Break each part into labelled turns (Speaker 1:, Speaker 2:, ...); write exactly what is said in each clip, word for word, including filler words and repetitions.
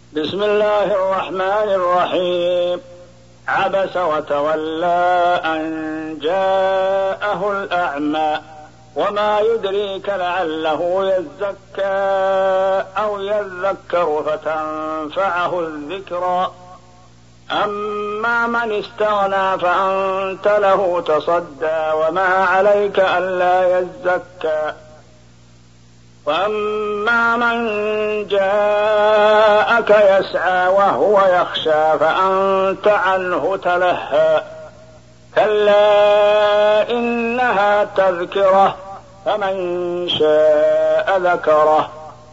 Speaker 1: بسم الله الرحمن الرحيم. عبس وتولى أن جاءه الأعمى وما يدريك لعله يزكى أو يذكر فتنفعه الذكرى. أما من استغنى فأنت له تصدى وما عليك ألا يزكى. وأما من جاءك يسعى وهو يخشى فأنت عنه تلهى. كلا إنها تذكرة فمن شاء ذكره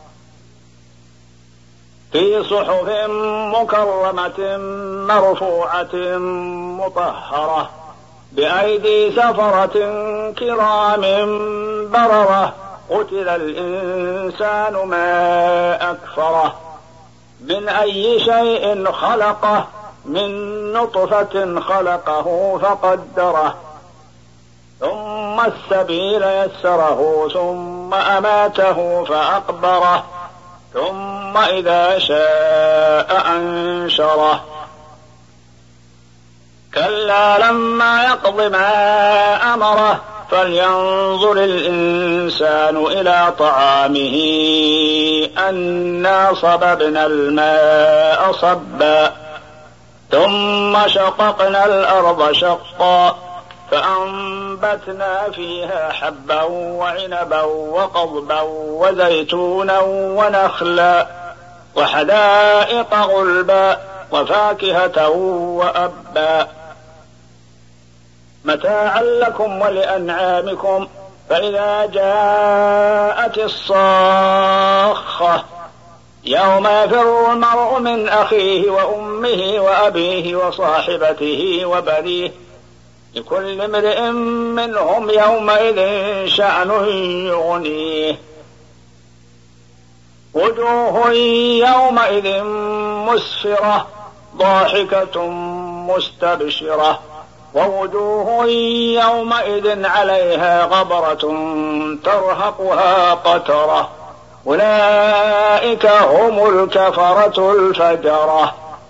Speaker 1: في صحف مكرمة مرفوعة مطهرة بأيدي سفرة كرام بررة. قتل الإنسان ما أكفره من أي شيء خلقه من نطفة خلقه فقدره ثم السبيل يسره ثم أماته فأقبره ثم إذا شاء أنشره. كلا لما يقض ما أمره فلينظر الإنسان إلى طعامه أنا صببنا الماء صبا ثم شققنا الأرض شقا فأنبتنا فيها حبا وعنبا وقضبا وزيتونا ونخلا وحدائق غلبا وفاكهة وأبا متاعا لكم ولأنعامكم. فإذا جاءت الصاخة يوم يفر المرء من أخيه وأمه وأبيه وصاحبته وبنيه لكل امرئ منهم يومئذ شأن يغنيه. وجوه يومئذ مسفرة ضاحكة مستبشرة ووجوه يومئذ عليها غبرة ترهقها قترة. أولئك هم الكفرة الفجرة.